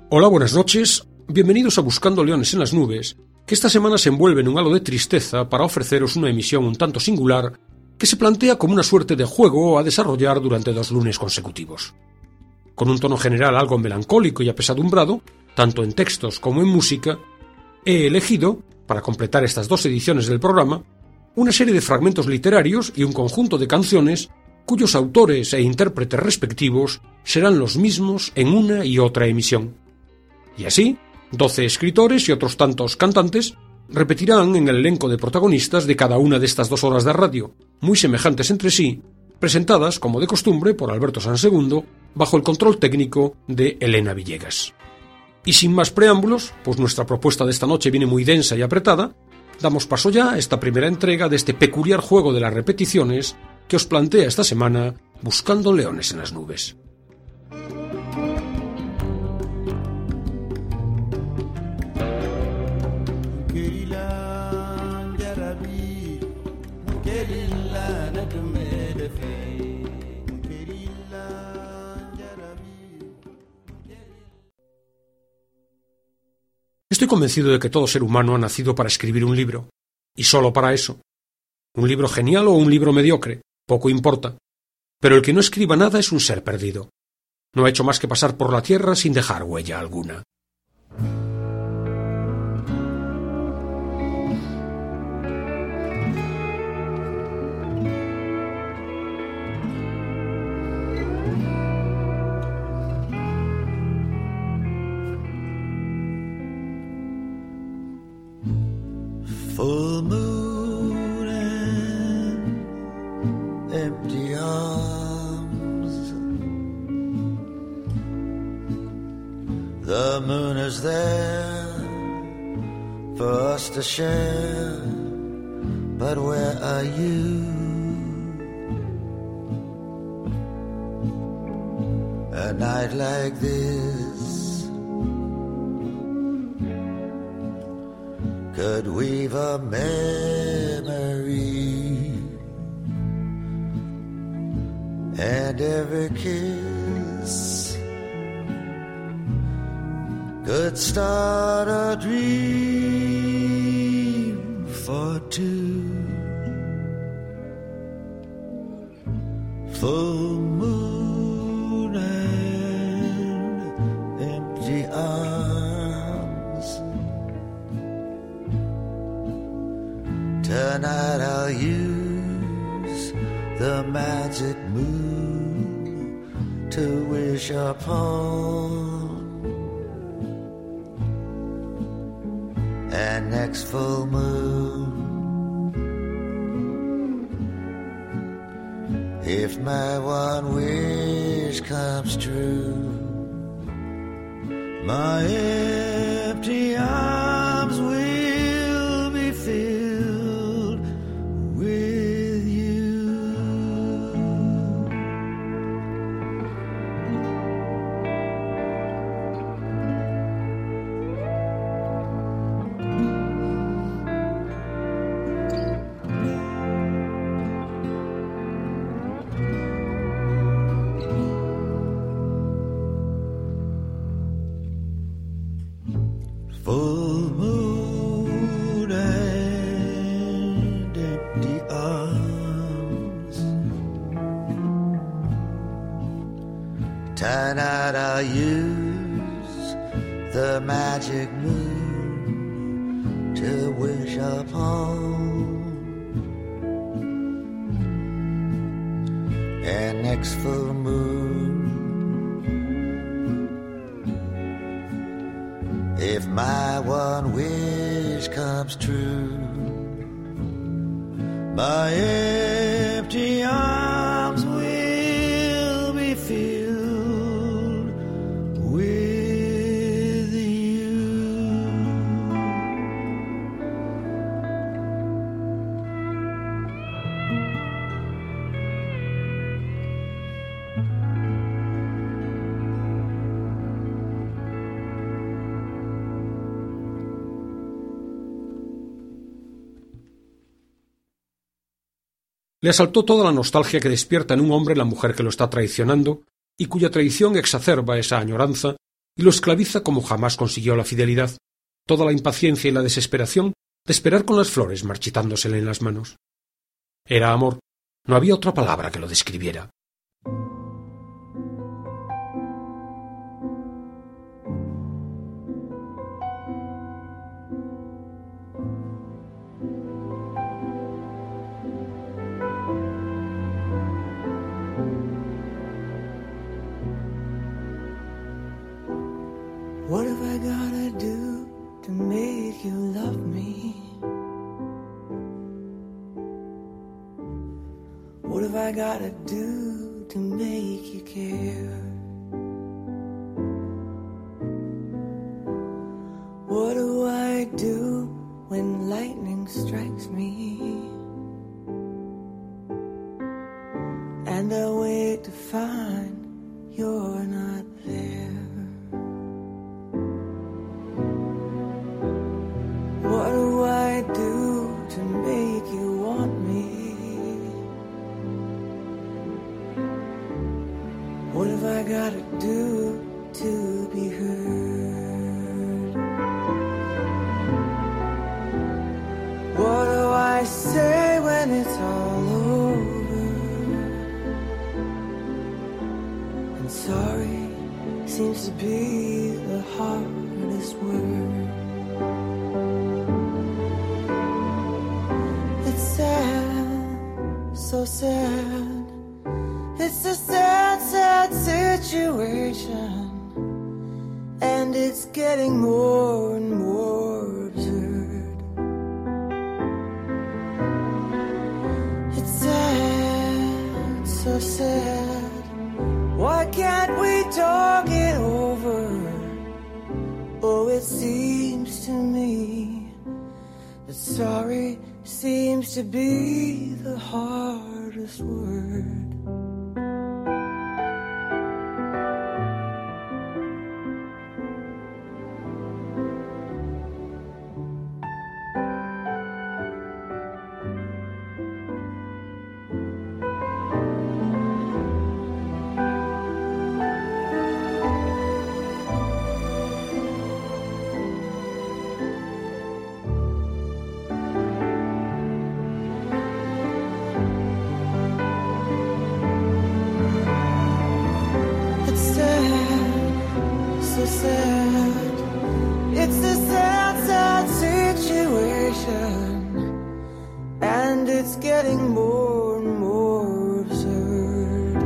Hola, buenas noches. Bienvenidos a Buscando Leones en las Nubes, que esta semana se envuelve en un halo de tristeza para ofreceros una emisión un tanto singular que se plantea como una suerte de juego a desarrollar durante 2 lunes consecutivos. Con un tono general algo melancólico y apesadumbrado, tanto en textos como en música, he elegido, para completar estas 2 ediciones del programa, una serie de fragmentos literarios y un conjunto de canciones cuyos autores e intérpretes respectivos serán los mismos en una y otra emisión. Y así, 12 escritores y otros tantos cantantes repetirán en el elenco de protagonistas de cada una de estas 2 horas de radio, muy semejantes entre sí, presentadas, como de costumbre, por Alberto Sansegundo, bajo el control técnico de Elena Villegas. Y sin más preámbulos, pues nuestra propuesta de esta noche viene muy densa y apretada, damos paso ya a esta primera entrega de este peculiar juego de las repeticiones que os plantea esta semana Buscando Leones en las Nubes. Estoy convencido de que todo ser humano ha nacido para escribir un libro, y solo para eso. Un libro genial o un libro mediocre, poco importa, pero el que no escriba nada es un ser perdido. No ha hecho más que pasar por la tierra sin dejar huella alguna. Full moon and empty arms. The moon is there for us to share, but where are you? A night like this could weave a memory, and every kiss could start a dream for 2. Full moon and empty arms. Tonight I'll use the magic moon to wish upon, and next full moon, if my one wish comes true, my empty arms will be filled with you. Full moon and empty arms. Tonight I'll use the magic moon to wish upon, and next full moon, if my one wish comes true, my empty arms will be filled with you. Le asaltó toda la nostalgia que despierta en un hombre la mujer que lo está traicionando y cuya traición exacerba esa añoranza y lo esclaviza como jamás consiguió la fidelidad, toda la impaciencia y la desesperación de esperar con las flores marchitándosele en las manos. Era amor, no había otra palabra que lo describiera. What have I gotta do to make you love me? What have I gotta do to make you care? What do I do when lightning strikes me? And I wait to find you're not there. What do I do to make you want me? What have I gotta do to be heard? What do I say when it's all over? And sorry seems to be the hardest word. So sad, it's a sad, sad situation, and it's getting more and more absurd. It's sad, so sad, why can't we talk it over? Oh, it seems to me that sorry seems to be the hardest word. It's a sad, sad situation, and it's getting more and more absurd.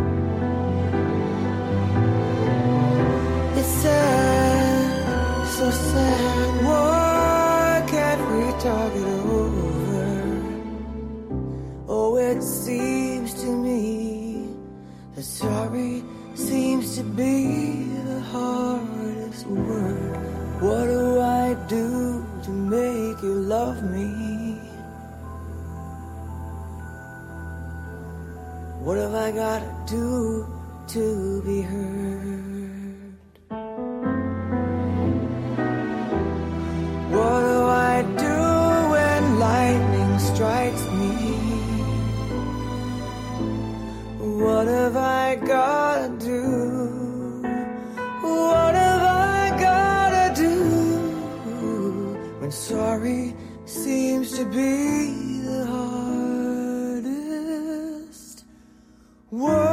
It's sad, so sad, why can't we talk it over? Oh, it seems to me that sorry seems to be the hardest word. What do I do to make you love me? What have I gotta do to be heard? What do I do when lightning strikes me? What have I gotta do? What have I gotta do when sorry seems to be the hardest word?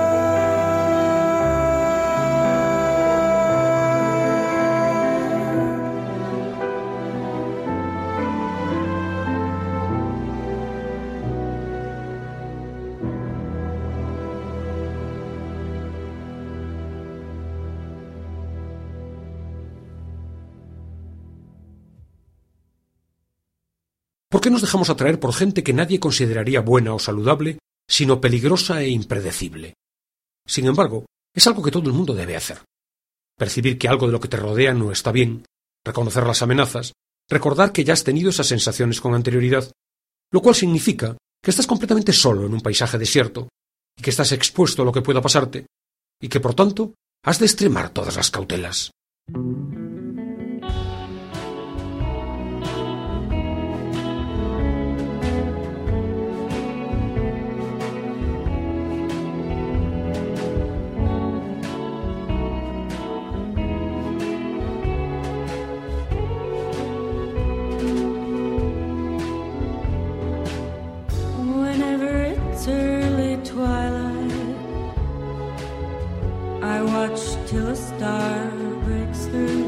¿Por qué nos dejamos atraer por gente que nadie consideraría buena o saludable, sino peligrosa e impredecible? Sin embargo, es algo que todo el mundo debe hacer. Percibir que algo de lo que te rodea no está bien, reconocer las amenazas, recordar que ya has tenido esas sensaciones con anterioridad, lo cual significa que estás completamente solo en un paisaje desierto, y que estás expuesto a lo que pueda pasarte, y que, por tanto, has de extremar todas las cautelas. watch till a star breaks through.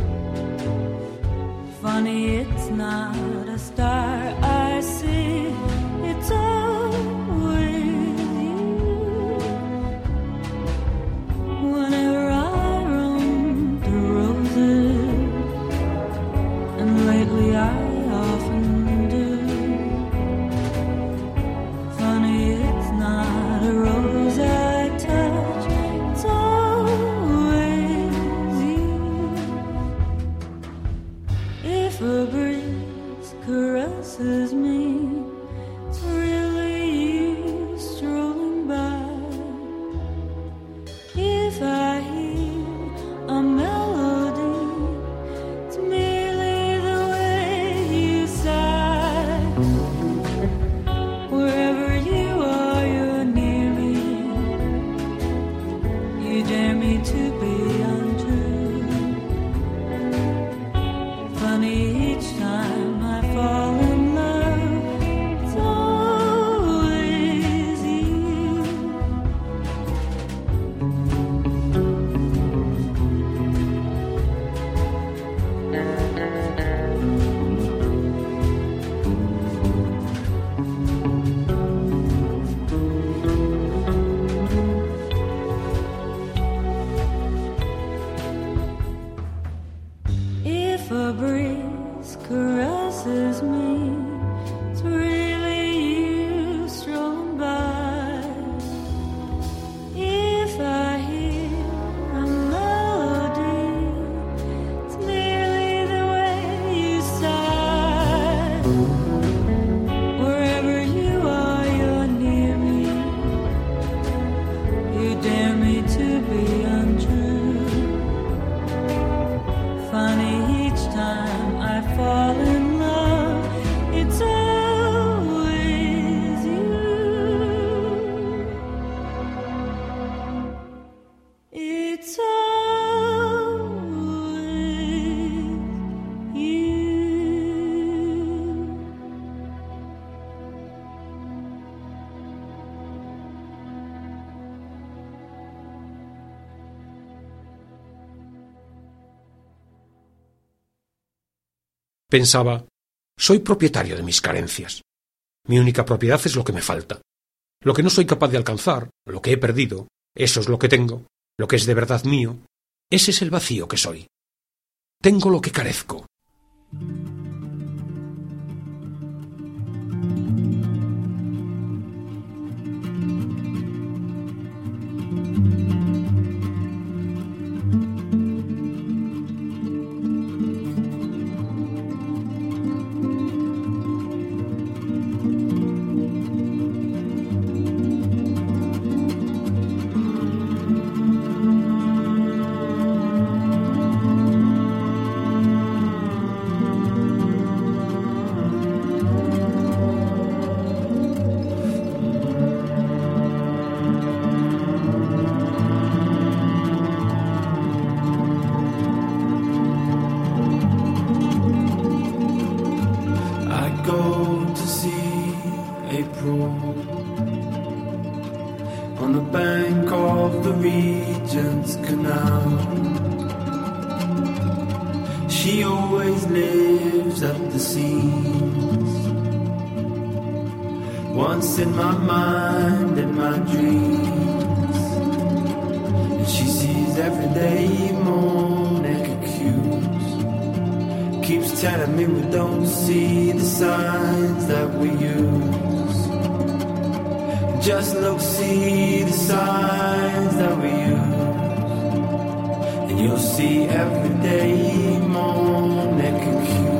Funny, it's not a star I see, it's always you. Whenever I roam through roses, and lately I often do. Funny, it's not a rose I touch, it's always you. If a breeze caresses me, it's really you strolling by. If I hear a melody, it's merely the way you sigh. Wherever you are, you're near me. You dare me to be untrue. Funny, each time I fall in love, it's always you. If a breeze caresses me, it's really you strolling by. If I hear a melody, it's merely the way you sigh. Wherever you are, you're near me. You dare me to be untrue. Funny, each time I fall in love, it's always you. It's always you. Pensaba, soy propietario de mis carencias. Mi única propiedad es lo que me falta. Lo que no soy capaz de alcanzar, lo que he perdido, eso es lo que tengo. Lo que es de verdad mío, ese es el vacío que soy. Tengo lo que carezco. On the bank of the Regent's Canal, she always lives at the scenes. Once in my mind, in my dreams, and she sees every day more naked cues. Keeps telling me we don't see the signs that we use. Just look, see the signs that we use, and you'll see every day more naked cues.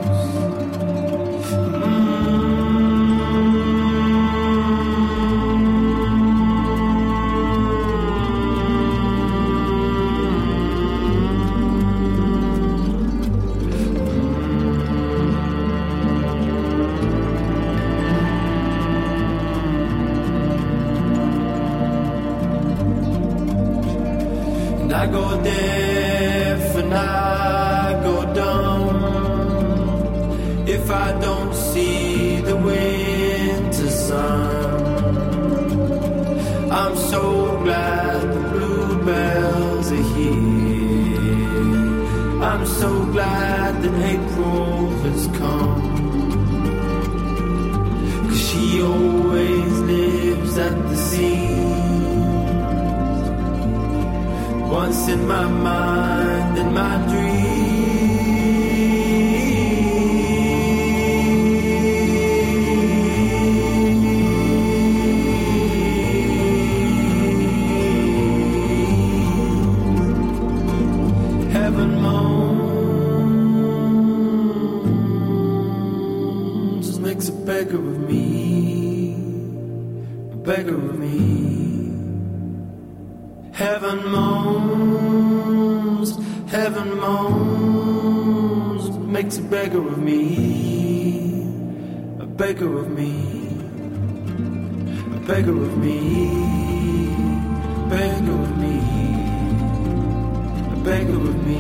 I go deaf and I go dumb if I don't see the winter sun. I'm so glad the bluebells I'm so glad that April has come, 'cause she always lives at the seams, once in my mind and my dreams. Heaven moans, makes a beggar of me, a beggar of me. Heaven moans, makes a beggar of me, a beggar of me, a beggar of me, a beggar of me, a beggar of me.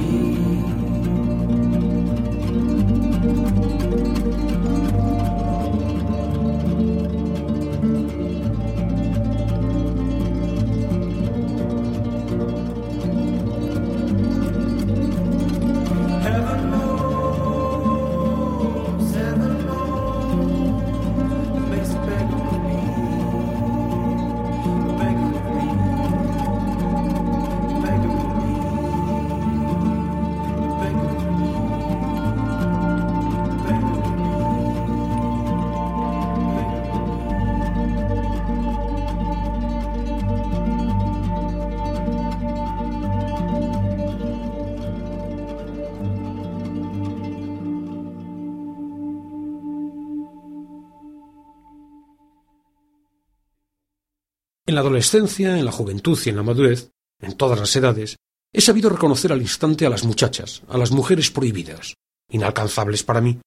En la adolescencia, en la juventud y en la madurez, en todas las edades, he sabido reconocer al instante a las muchachas, a las mujeres prohibidas, inalcanzables para mí.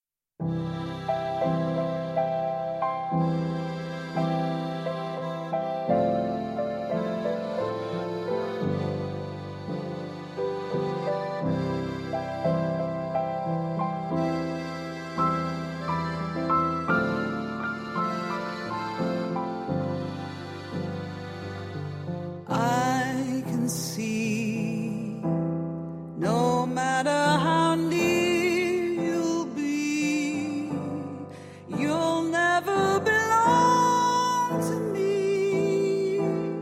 I can see, no matter how near you'll be, you'll never belong to me.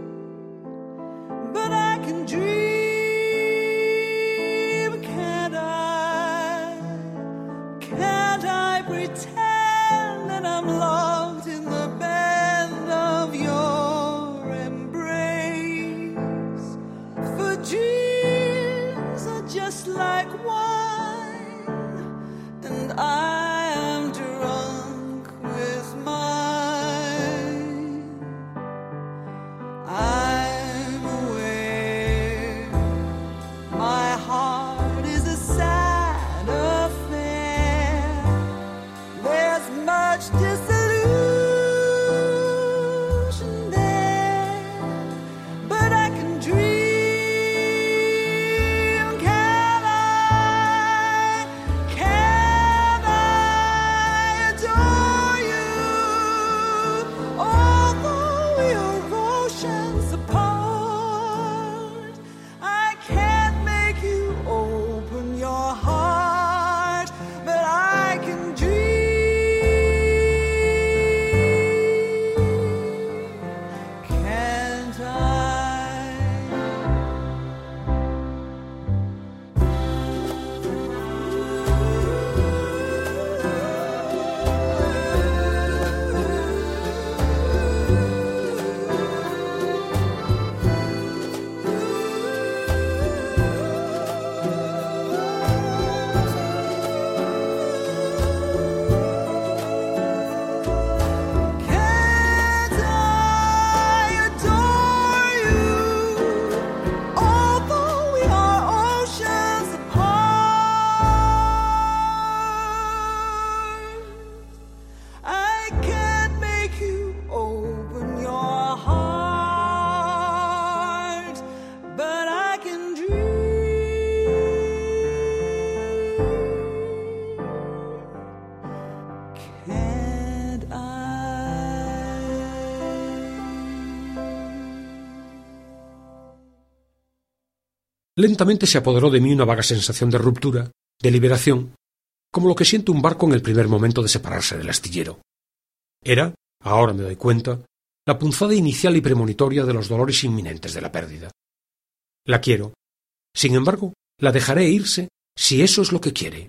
But I can dream, can't I? Can't I pretend that I'm locked in the band of your embrace? For dreams are just like wine, and I am drunk with mine. I'm aware my heart is a sad affair. There's much disillusion there, but I can dream, can I? Lentamente se apoderó de mí una vaga sensación de ruptura, de liberación, como lo que siente un barco en el primer momento de separarse del astillero. Era, ahora me doy cuenta, la punzada inicial y premonitoria de los dolores inminentes de la pérdida. La quiero. Sin embargo, la dejaré irse si eso es lo que quiere.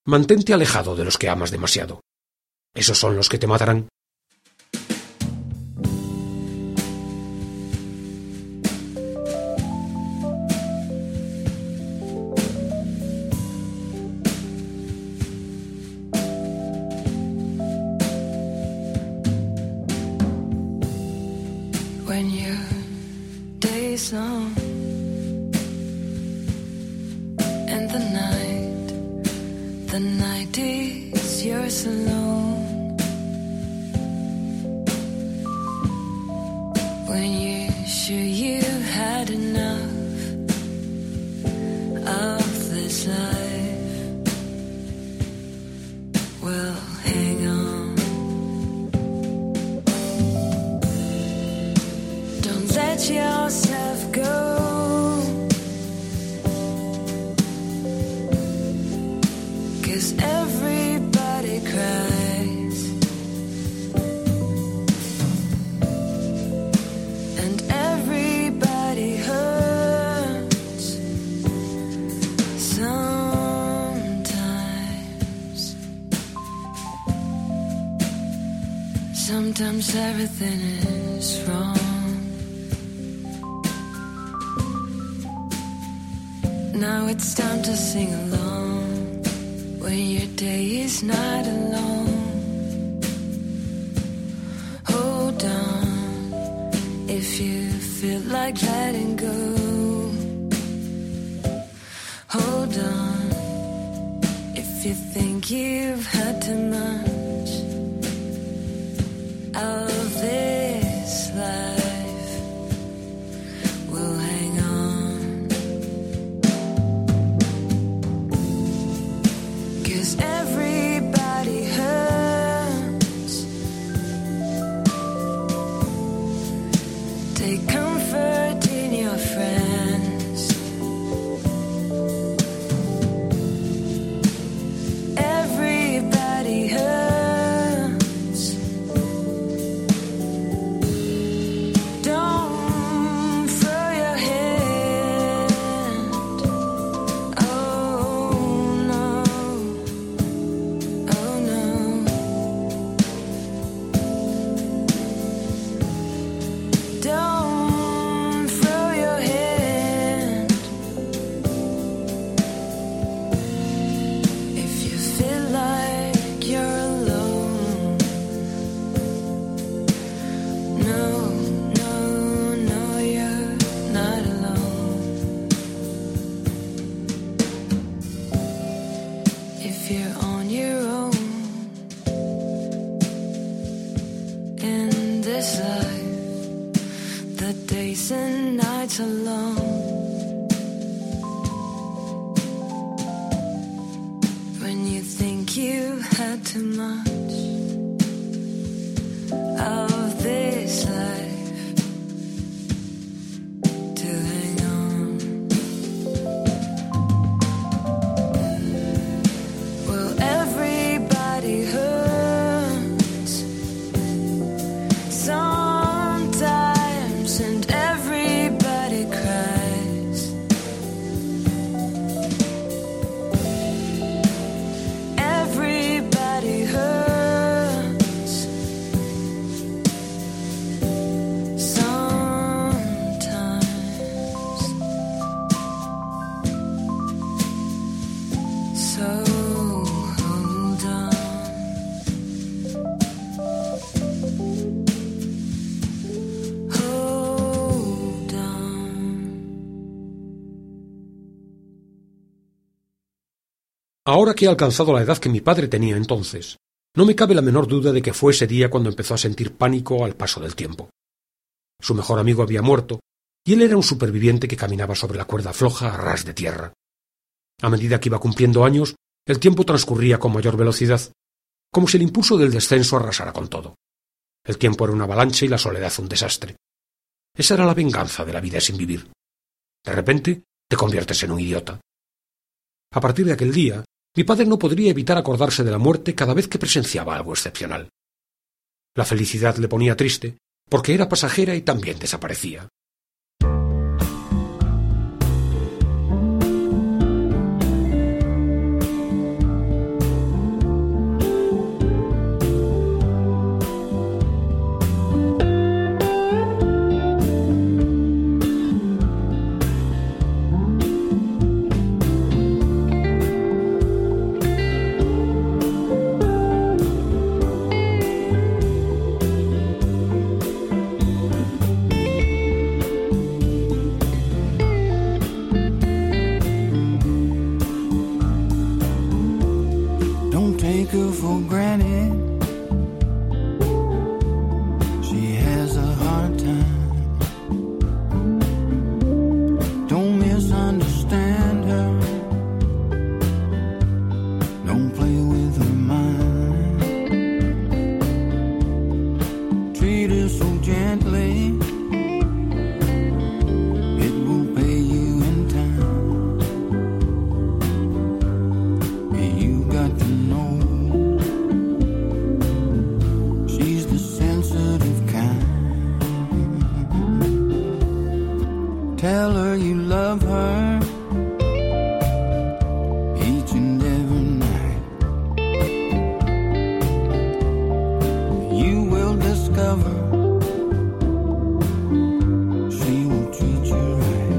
Mantente alejado de los que amas demasiado. Esos son los que te matarán. When your day's long and the night is yours alone. When you're sure you've had enough of this life, well, hang on. Don't let yourself go. Everybody cries, and everybody hurts sometimes. Sometimes everything is wrong. Now it's time to sing along. When your day is not alone, hold on. If you feel like letting go, hold on. If you think you've had too much of this life, we'll hang on. 'Cause everybody hurts. Take comfort in your friends. Everybody hurts. Don't throw your hand. Oh no. Oh no. Don't throw your hand. If you feel like you're alone. No, no, no, you're not alone. If you're on your own in this life, the days and nights are long. When you think you've had too much of this life, to hang on. Well, everybody hurts sometimes, and everybody cries. Everybody hurts sometimes. So hold on. Hold on. Ahora que he alcanzado la edad que mi padre tenía entonces, no me cabe la menor duda de que fue ese día cuando empezó a sentir pánico al paso del tiempo. Su mejor amigo había muerto, y él era un superviviente que caminaba sobre la cuerda floja a ras de tierra. A medida que iba cumpliendo años, el tiempo transcurría con mayor velocidad, como si el impulso del descenso arrasara con todo. El tiempo era una avalancha y la soledad un desastre. Esa era la venganza de la vida sin vivir. De repente, te conviertes en un idiota. A partir de aquel día, mi padre no podría evitar acordarse de la muerte cada vez que presenciaba algo excepcional. La felicidad le ponía triste, porque era pasajera y también desaparecía. for granted. She has a hard time. Don't misunderstand her. Don't play with her mind. Treat her so gently. It will pay you in time. You got to know she's the sensitive kind. Tell her you love her each and every night. You will discover she will treat you right.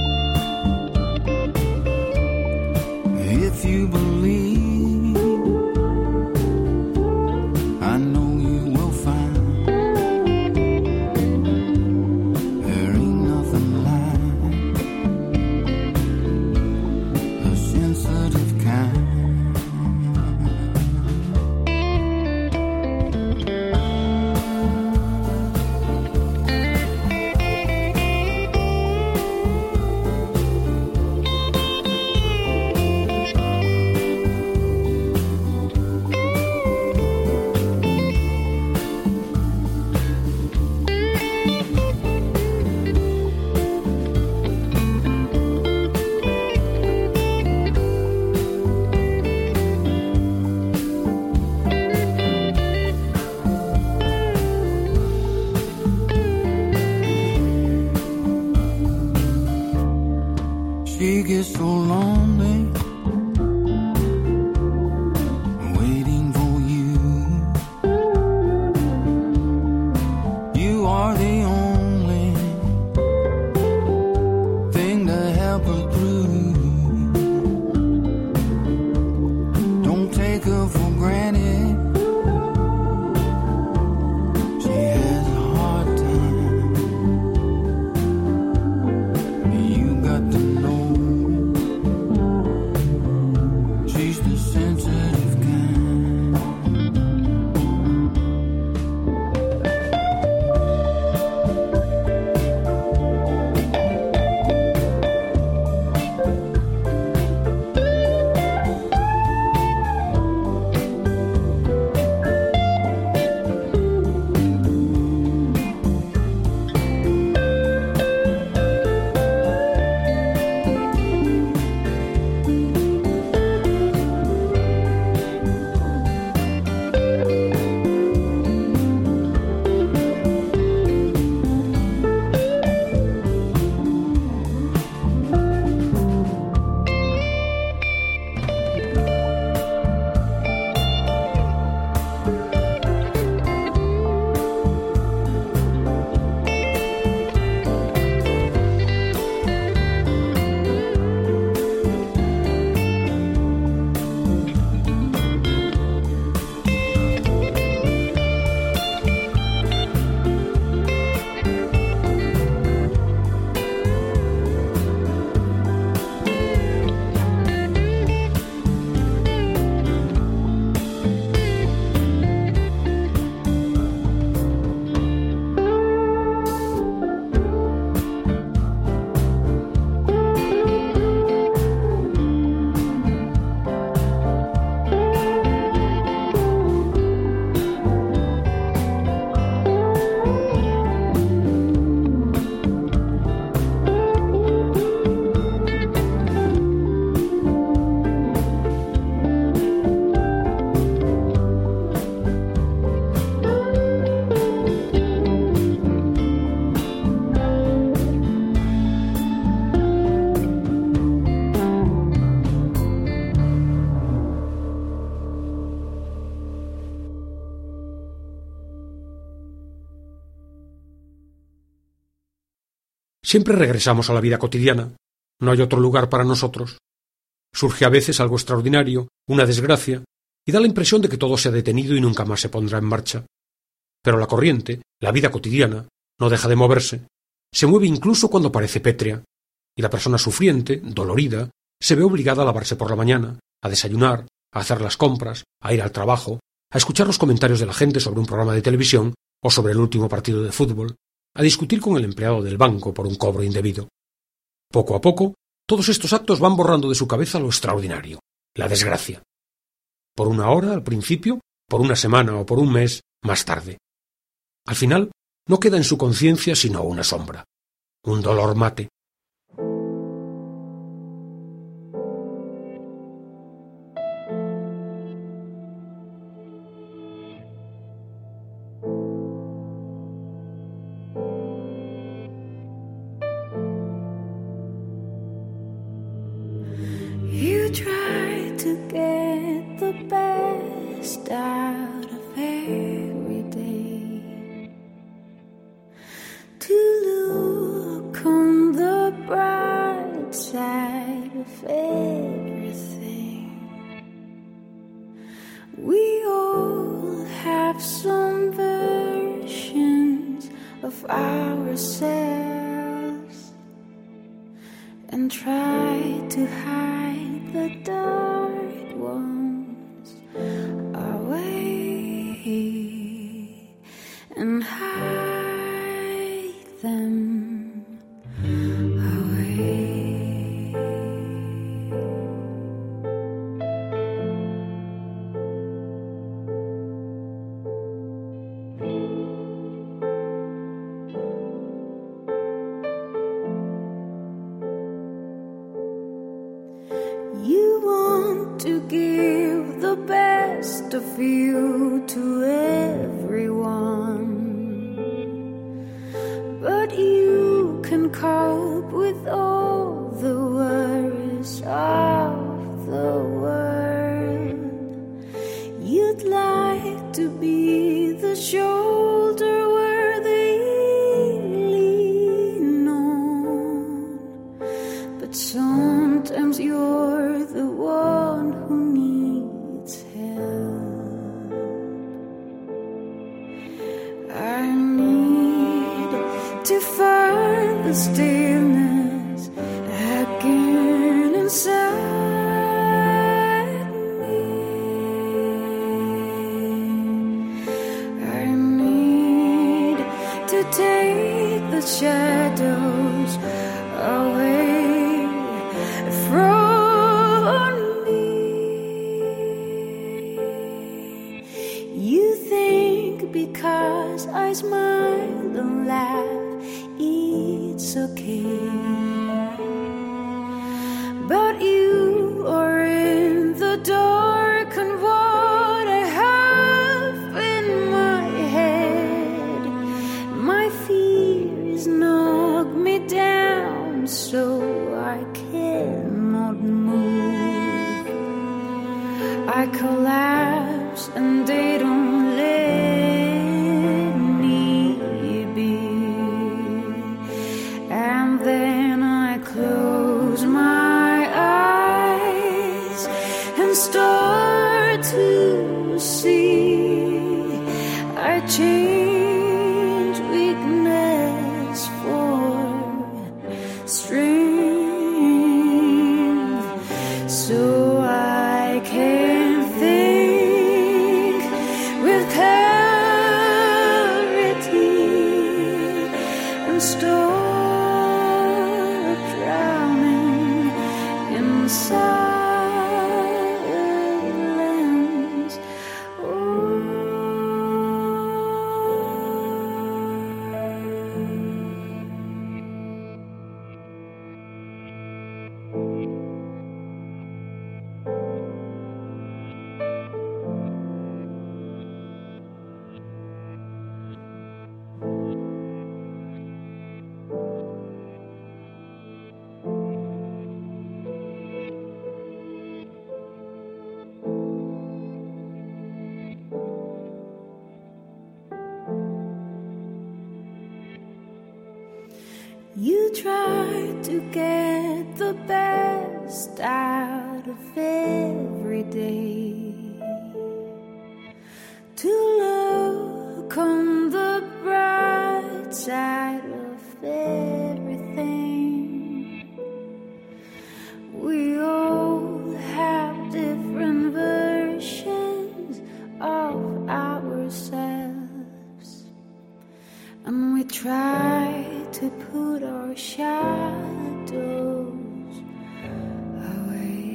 If you believe, I know you will find there ain't nothing like the sensitive kind. She gets so lonely waiting for you. You are the only thing to help her through. Don't take her for granted. She has a hard time. You got to know she's the sensitive kind. Siempre regresamos a la vida cotidiana. No hay otro lugar para nosotros. Surge a veces algo extraordinario, una desgracia, y da la impresión de que todo se ha detenido y nunca más se pondrá en marcha. Pero la corriente, la vida cotidiana, no deja de moverse. Se mueve incluso cuando parece pétrea, y la persona sufriente, dolorida, se ve obligada a lavarse por la mañana, a desayunar, a hacer las compras, a ir al trabajo, a escuchar los comentarios de la gente sobre un programa de televisión o sobre el último partido de fútbol, a discutir con el empleado del banco por un cobro indebido. Poco a poco, todos estos actos van borrando de su cabeza lo extraordinario, la desgracia. Por una hora al principio, por una semana o por un mes más tarde. Al final, no queda en su conciencia sino una sombra, un dolor mate. You try to get the best out of every day, to look on the bright side of everything. We all have some versions of ourselves and try to hide the dark ones away and hide them away. You want to give the best of you to everyone, but you can cope with all the worries of the world. You'd like to be the shoulder where they lean on, but sometimes you're the one who needs help. I need to find the stillness again inside me. I need to take the shadows away from me. You think because I smile and laugh, it's okay, but you are in the dark, and what I have in my head, my fears knock me down so I cannot move. I collapse and they don't let me be, and then I close my eyes and start to see. I change weakness for strength, so I can think with clarity and stop drowning in silence. You try to get the best out of every day, to look on the bright side of everything. We all have different versions we put our shadows away.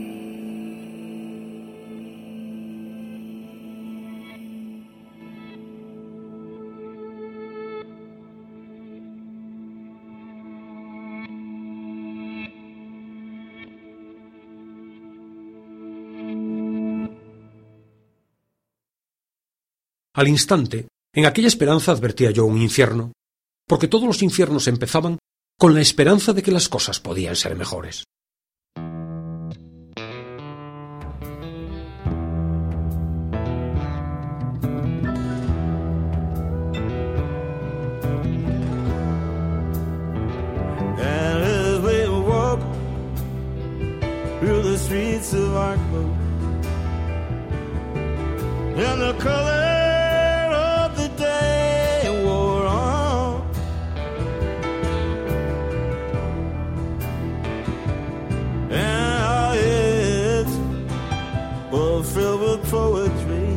Al instante, en aquella esperanza advertía yo un infierno, porque todos los infiernos empezaban con la esperanza de que las cosas podían ser mejores. And as we walk through the streets of our club, and the color of the day wore on, and our heads were filled with poetry.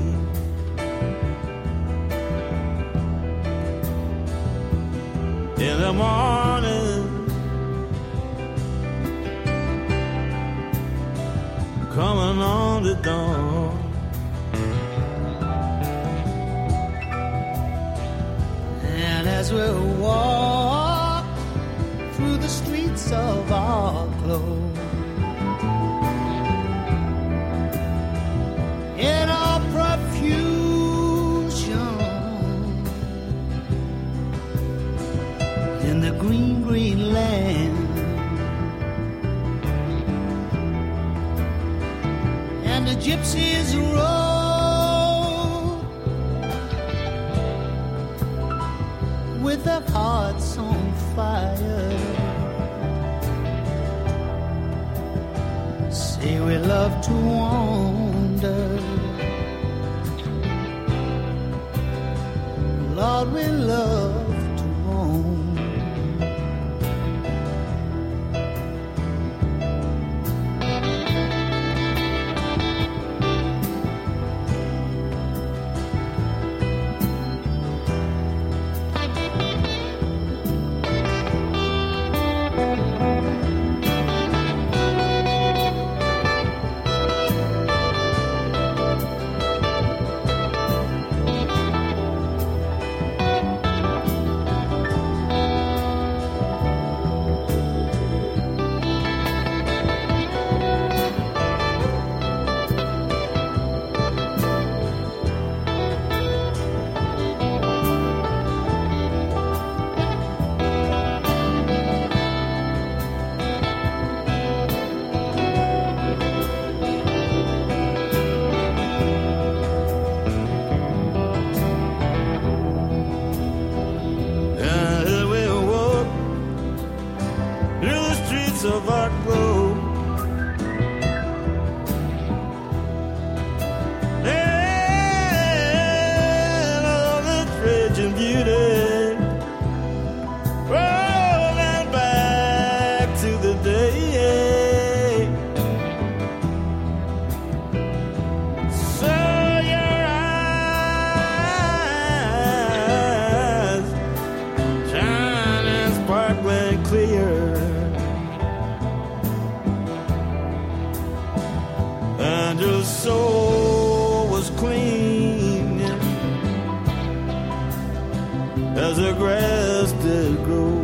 In the morning, coming on the dawn, and as we walk through the streets of our globe, in our profusion, in the green, green land, and the gypsies roll with their hearts on fire. Say we love to wander, Lord, we love to roam. Of our globe, and all its raging beauty, rolling back to the day. So your eyes shining sparkling clear, and your soul was clean as the grass did grow.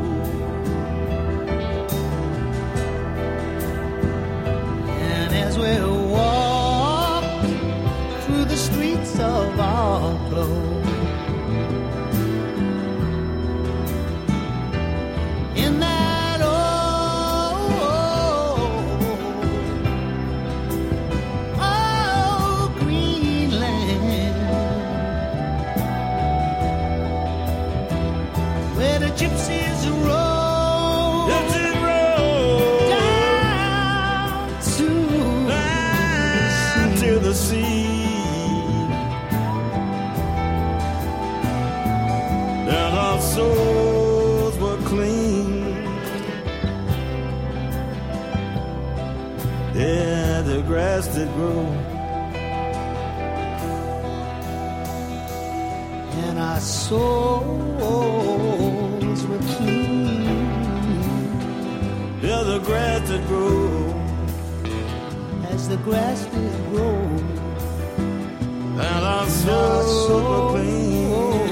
And as we walk through the streets of our globe, in that old green land, where the gypsies roll down to the sea, and our souls were clean. Yeah, the grass did grow, and our souls were clean. grass did grow, as the grass did grow, and our souls were clean,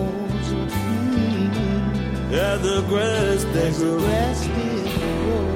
as the grass did as the grow. grass did grow.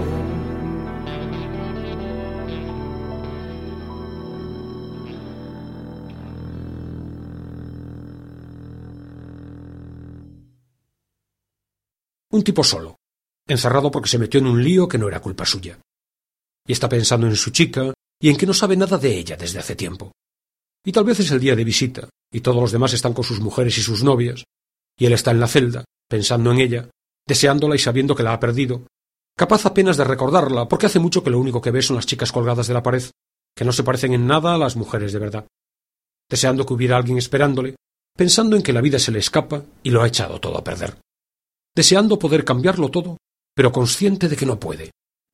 Un tipo solo, encerrado porque se metió en un lío que no era culpa suya. Y está pensando en su chica y en que no sabe nada de ella desde hace tiempo. Y tal vez es el día de visita, y todos los demás están con sus mujeres y sus novias, y él está en la celda, pensando en ella, deseándola y sabiendo que la ha perdido, capaz apenas de recordarla, porque hace mucho que lo único que ve son las chicas colgadas de la pared, que no se parecen en nada a las mujeres de verdad. Deseando que hubiera alguien esperándole, pensando en que la vida se le escapa y lo ha echado todo a perder. Deseando poder cambiarlo todo, pero consciente de que no puede.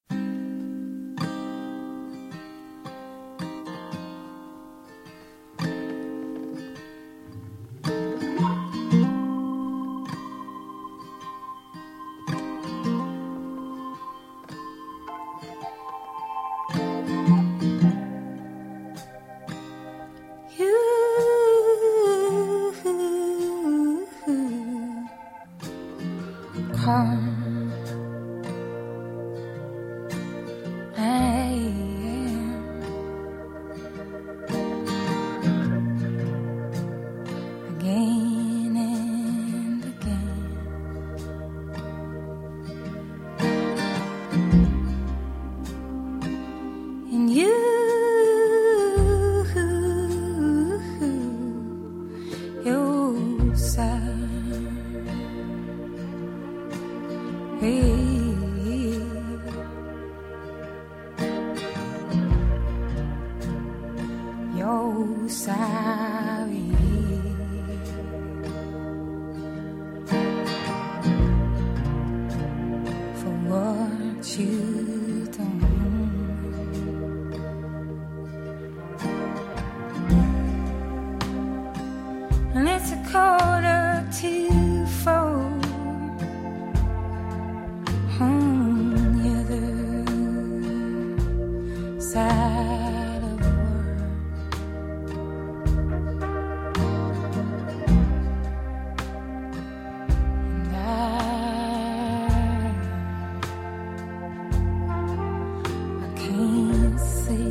And it's 1:45 on the other side of the world. And I can't see.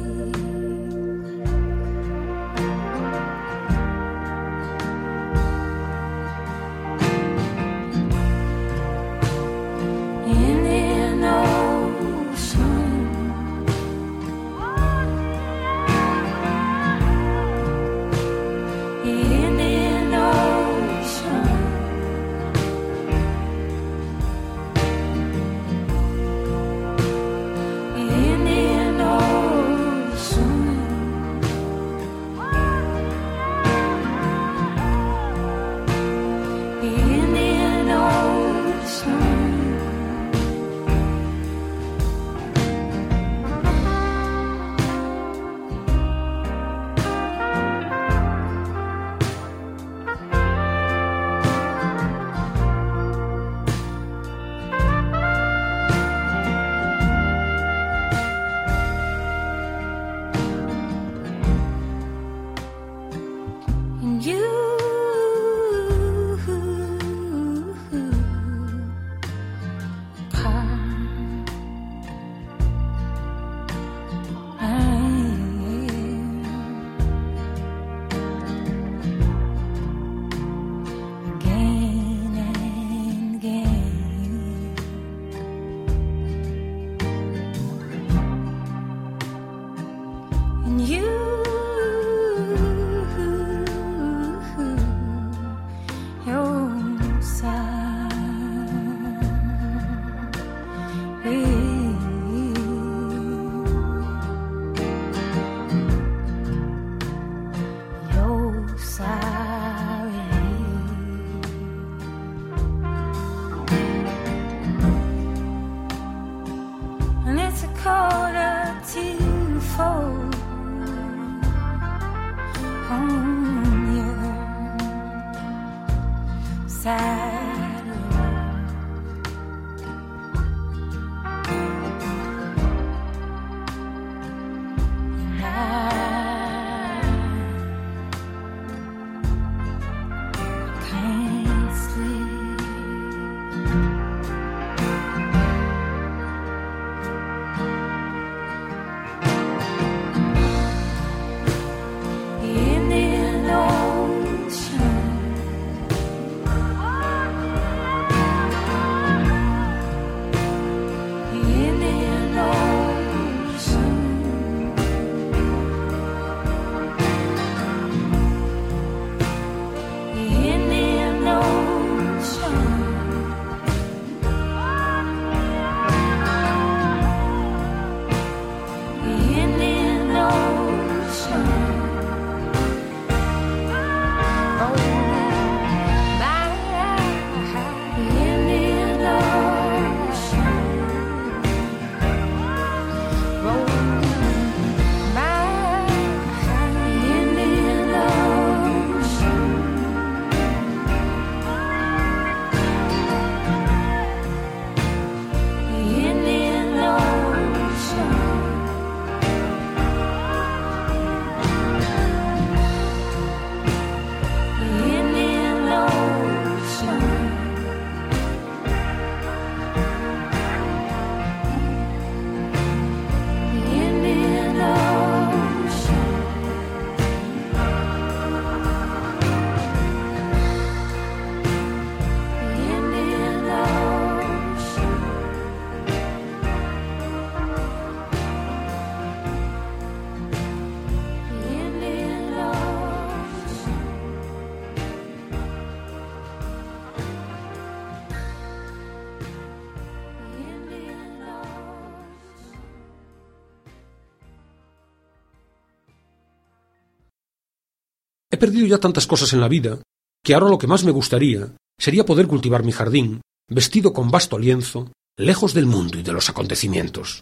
He perdido ya tantas cosas en la vida que ahora lo que más me gustaría sería poder cultivar mi jardín, vestido con vasto lienzo, lejos del mundo y de los acontecimientos.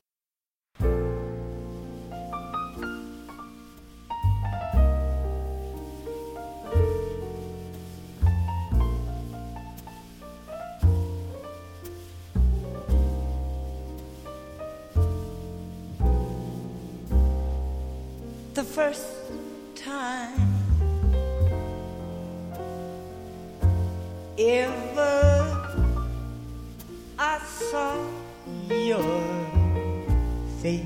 The first time ever I saw your face,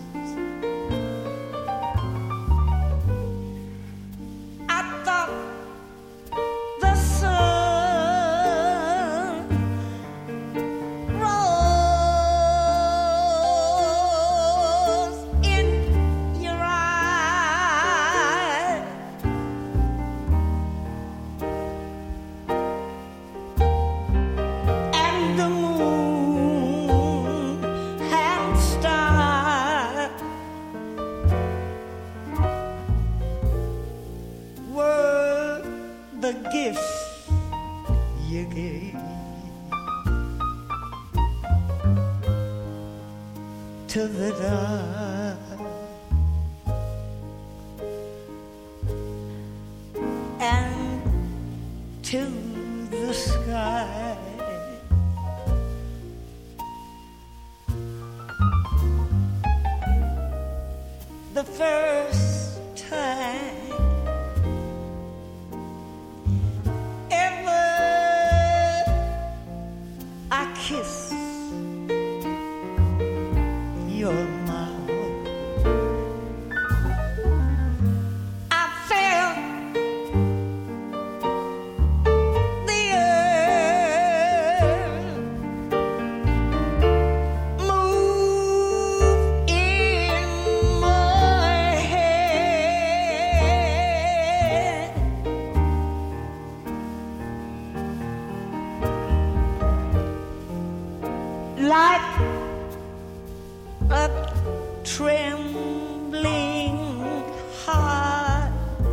I thought the sun rose in your eyes, and the moon and stars were the gifts you gave to the dark, and to the sky. The first time ever I kissed your mouth, I felt the earth move in my head. Like a trembling heart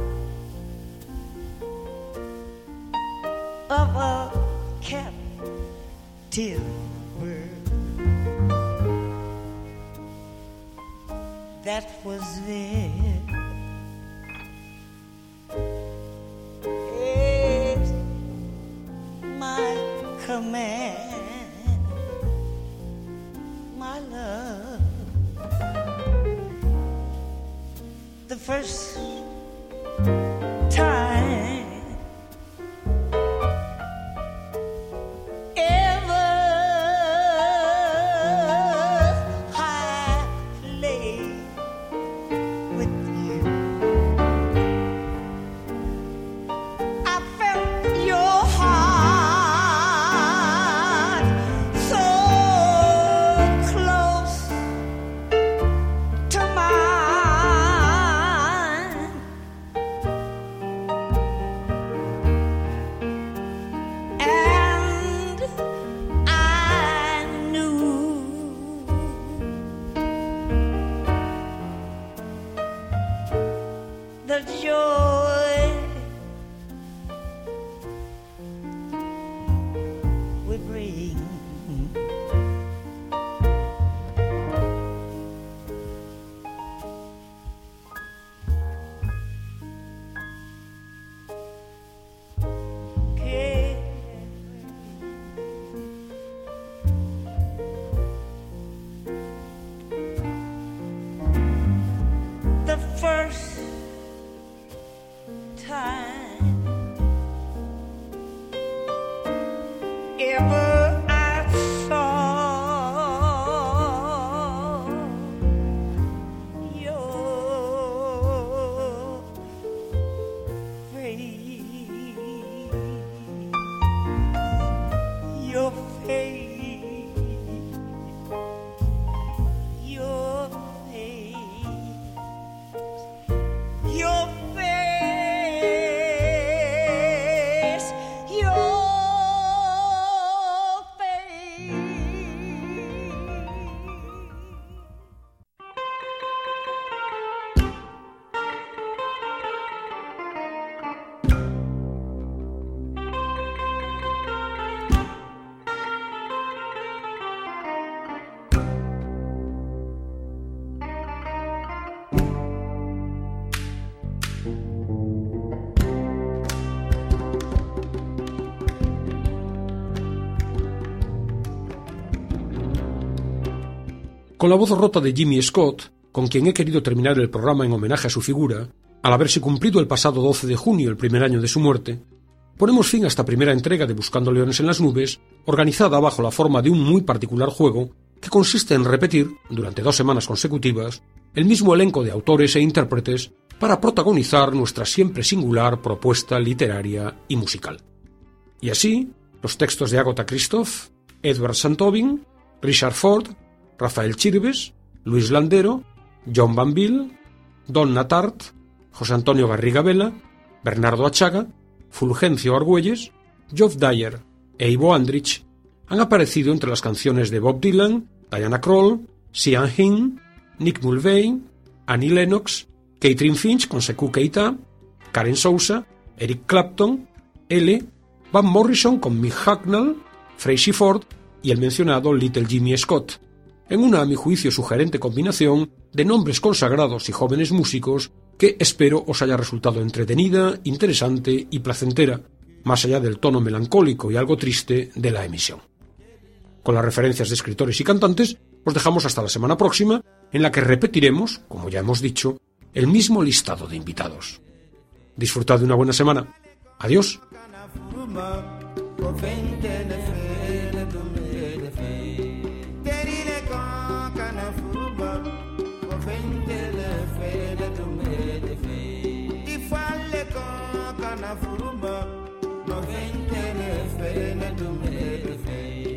of a captive bird that was there at my command, my love. The first time ever I played with you, I felt your heart so close to mine. Con la voz rota de Jimmy Scott, con quien he querido terminar el programa en homenaje a su figura, al haberse cumplido el pasado 12 de junio el primer año de su muerte, ponemos fin a esta primera entrega de Buscando Leones en las Nubes, organizada bajo la forma de un muy particular juego que consiste en repetir, durante 2 semanas consecutivas, el mismo elenco de autores e intérpretes para protagonizar nuestra siempre singular propuesta literaria y musical. Y así, los textos de Agatha Christoph, Edward St. Aubyn, Richard Ford, Rafael Chirves, Luis Landero, John Banville, Don Natart, José Antonio Garriga Vela, Bernardo Achaga, Fulgencio Argüelles, Geoff Dyer e Ivo Andrich han aparecido entre las canciones de Bob Dylan, Diana Krall, Sian Hinn, Nick Mulvey, Annie Lennox, Catherine Finch con Sekou Keita, Karen Sousa, Eric Clapton, L., Van Morrison con Mick Hucknall, Tracy Ford y el mencionado Little Jimmy Scott, en una, a mi juicio, sugerente combinación de nombres consagrados y jóvenes músicos que espero os haya resultado entretenida, interesante y placentera, más allá del tono melancólico y algo triste de la emisión. Con las referencias de escritores y cantantes, os dejamos hasta la semana próxima, en la que repetiremos, como ya hemos dicho, el mismo listado de invitados. Disfrutad de una buena semana. Adiós. No vente le fe,